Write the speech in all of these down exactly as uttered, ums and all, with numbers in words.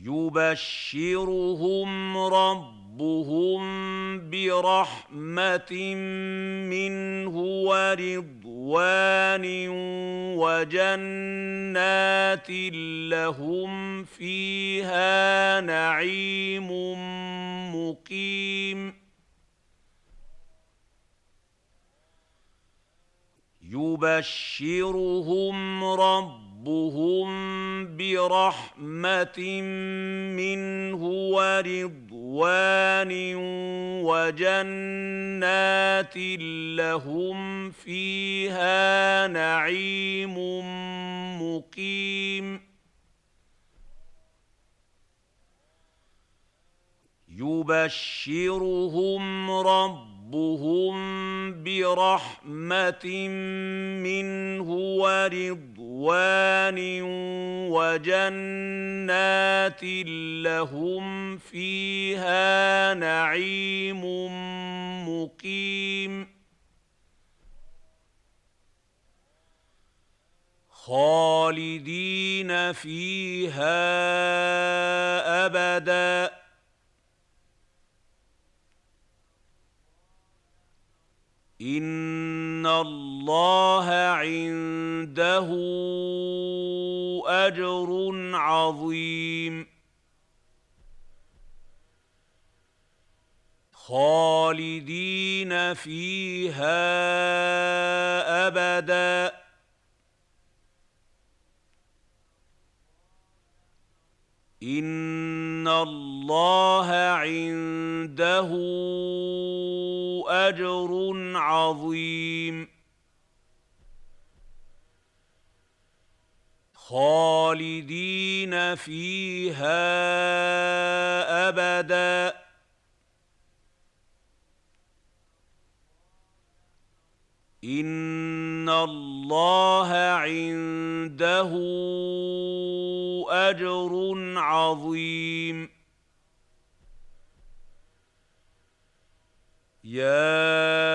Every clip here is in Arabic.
يبشرهم ربهم برحمة منه ورضوان وجنات لهم فيها نعيم مقيم يبشرهم ربهم برحمة منه ورضوان وجنات لهم فيها نعيم مقيم يبشرهم ربهم برحمة منه ورضوان وجنات لهم فيها نعيم مقيم خالدين فيها أبداً إن الله عنده أجر عظيم خالدين فيها أبداً إن الله عنده أجر عظيم خالدين فيها أبداً إن الله عنده أجر عظيم يا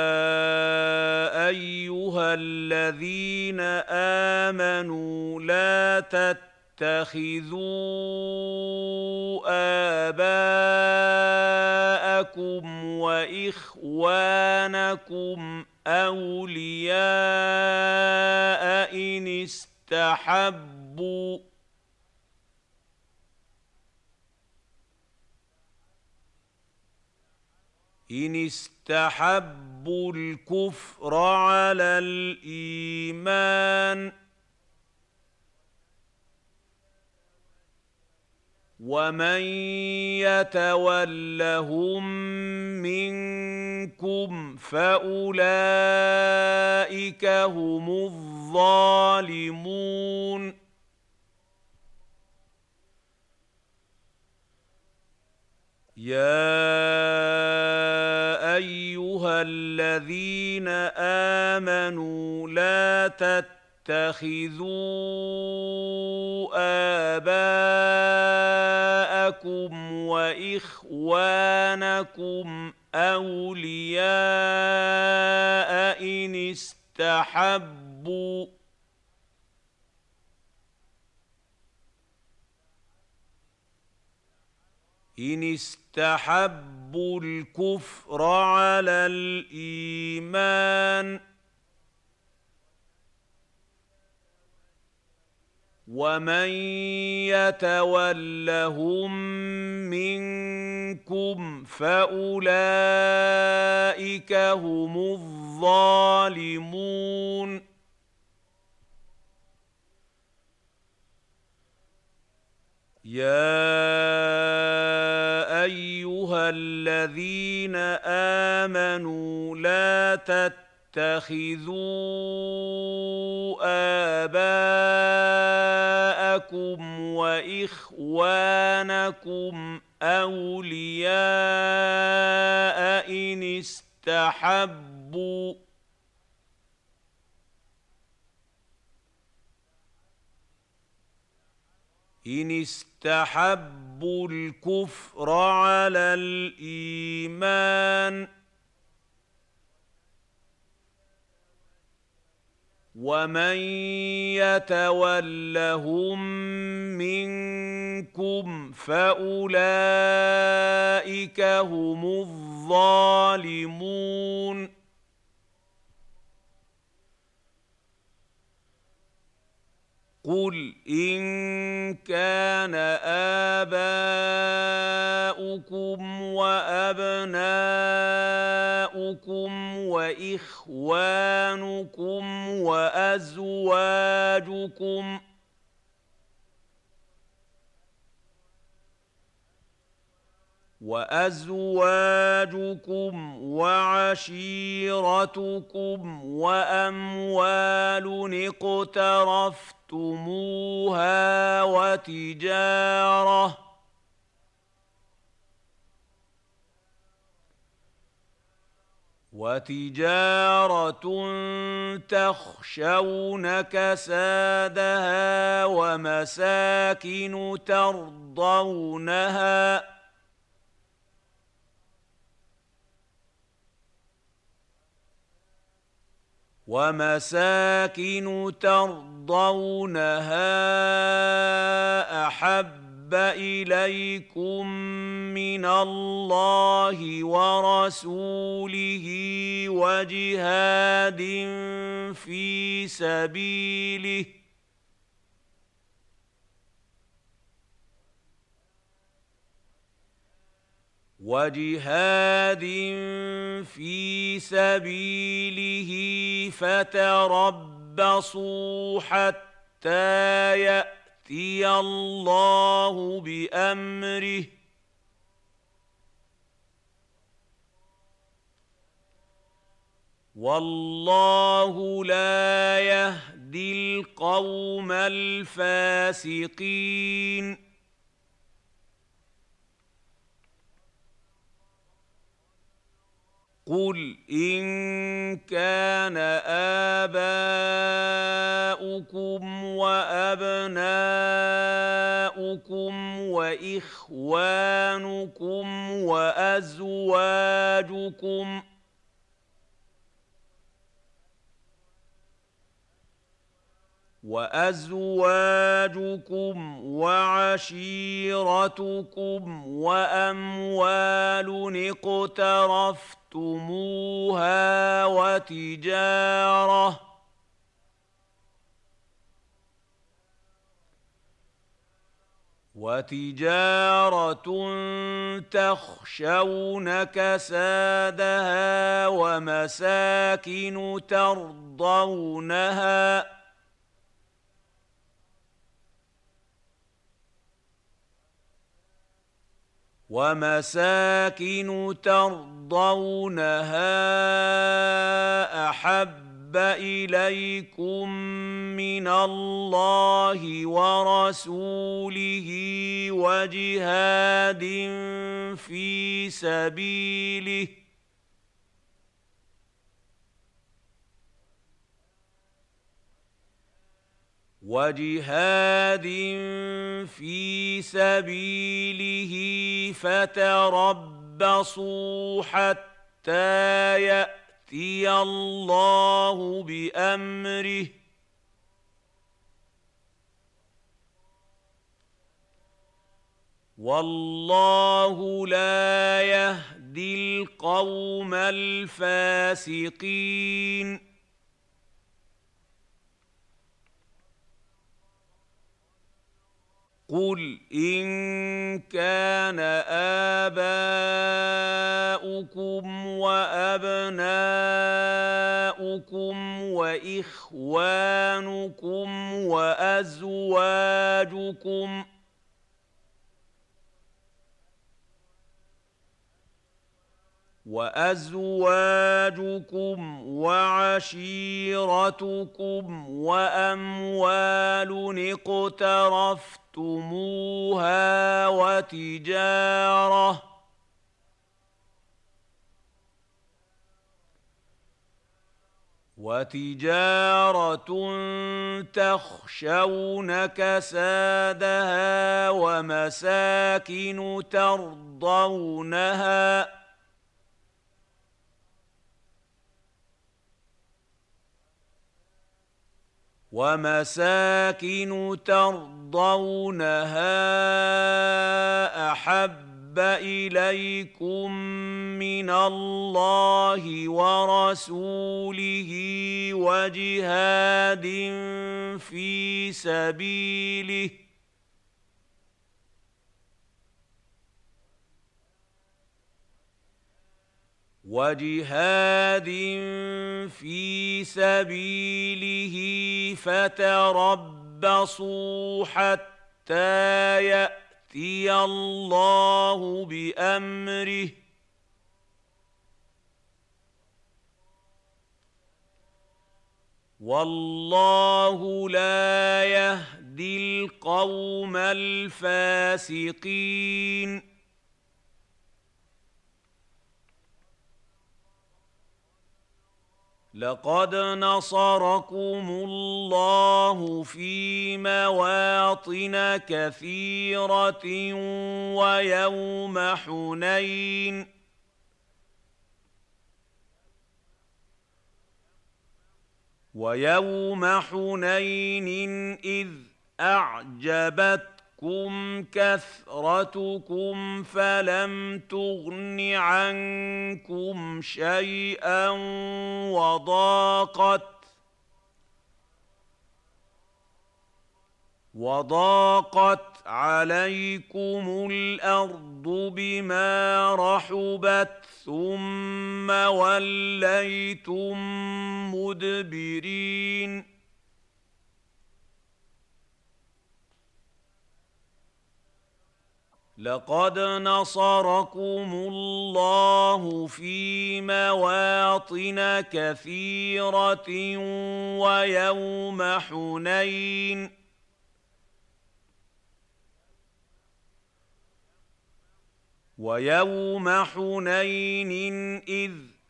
أيها الذين آمنوا لا تتخذوا آباءكم وإخوانكم أولياء إن استحبوا إن استحبوا الكفر على الإيمان ومن يتولهم منكم فأولئك هم الظالمون يا أيها الذين آمنوا لا تتخذوا آباءكم وإخوانكم أولياء إن استحبوا إن استحبوا الكفر على الإيمان ومن يتولهم منكم فأولئك هم الظالمون يا أيها الذين آمنوا لا تتخذوا آباءكم وإخوانكم أولياء إن استحبوا إن استحبوا الكفر على الإيمان ومن يتولهم منكم منكم فأولئك هم الظالمون قل إن كان آباؤكم وأبناؤكم وإخوانكم وأزواجكم وأزواجكم وعشيرتكم وأموال اقترفتموها وتجارة وتجارة تخشون كسادها ومساكن ترضونها ومساكن ترضونها أحب إليكم من الله ورسوله وجهاد في سبيله وجهاد في سبيله فتربصوا حتى يأتي الله بأمره والله لا يهدي القوم الفاسقين قل إن كان آباؤكم وأبناؤكم وإخوانكم وأزواجكم وأزواجكم وعشيرتكم وأموال اقترفتموها وتجارة وتجارة تخشون كسادها ومساكن ترضونها ومساكن ترضونها أحب إليكم من الله ورسوله وجهاد في سبيله وجهاد في سبيله فتربصوا حتى يأتي الله بأمره والله لا يهدي القوم الفاسقين قل إن كان آباؤكم وأبناؤكم وإخوانكم وأزواجكم وأزواجكم وعشيرتكم وأموال اقترفتموها وتجارة وتجارة تخشون كسادها ومساكن ترضونها ومساكن ترضونها أحب إليكم من الله ورسوله وجهاد في سبيله وجهاد في سبيله فتربصوا حتى يأتي الله بأمره والله لا يهدي القوم الفاسقين لقد نصركم الله في مواطن كثيرة ويوم حنين ويوم حنين إذ أعجبتكم كثرتكم فلم تغن عنكم شيئا وضاقت وضاقت عليكم الأرض بما رحبت ثم وليتم مدبرين لقد نصركم الله في مواطن كثيرة ويوم حنين ويوم حنين إذ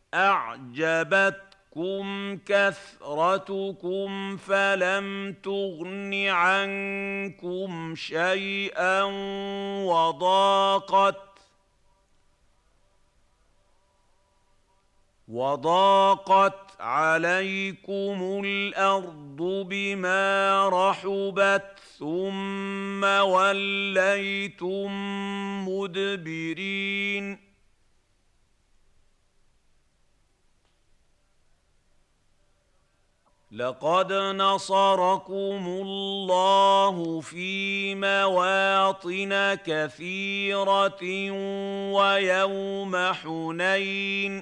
أعجبتكم كثرتكم فلم تغن عنكم شيئا وضاقت وضاقت عليكم الأرض بما رحبت ثم وليتم مدبرين لقد نصركم الله في مواطن كثيرة ويوم حنين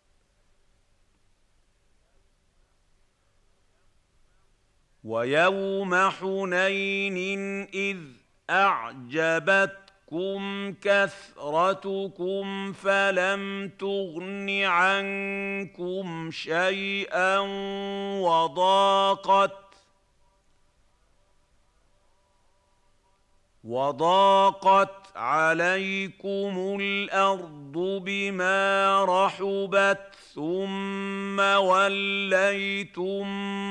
ويوم حنين إذ أعجبتكم كثرتكم فلم تغن عنكم شيئا وضاقت وضاقت عليكم الأرض بما رحبت ثم وليتم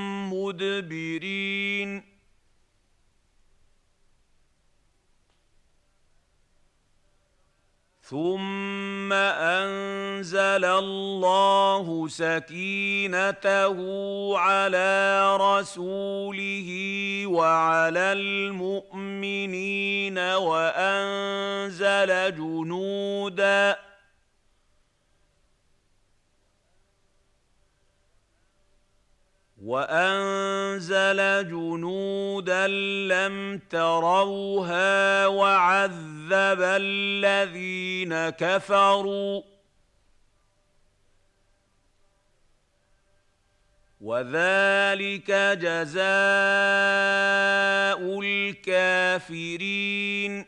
مدبرين ثم أنزل الله سكينته على رسوله وعلى المؤمنين وأنزل جنوداً وأنزل جنودا لم تروها وعذب الذين كفروا وذلك جزاء الكافرين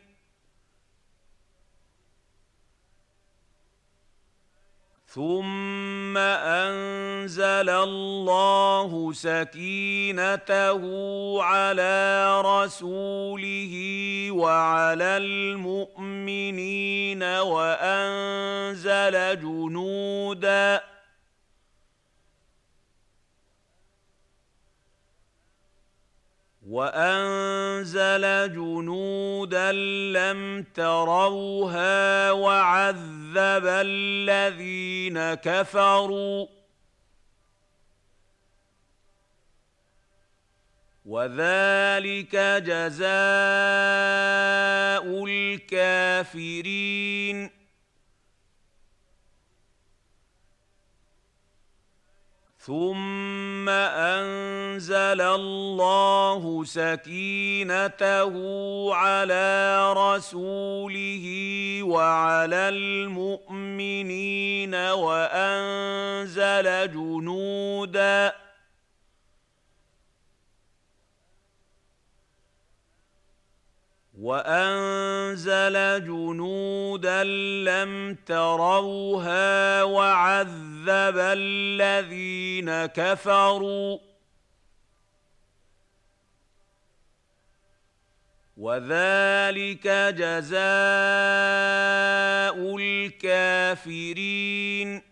ثم أنزل الله سكينته على رسوله وعلى المؤمنين وأنزل جنوداً وأنزل جنودا لم تروها وعذب الذين كفروا وذلك جزاء الكافرين ثم أنزل الله سكينته على رسوله وعلى المؤمنين وأنزل جنوداً وأنزل جنودا لم تروها وعذب الذين كفروا وذلك جزاء الكافرين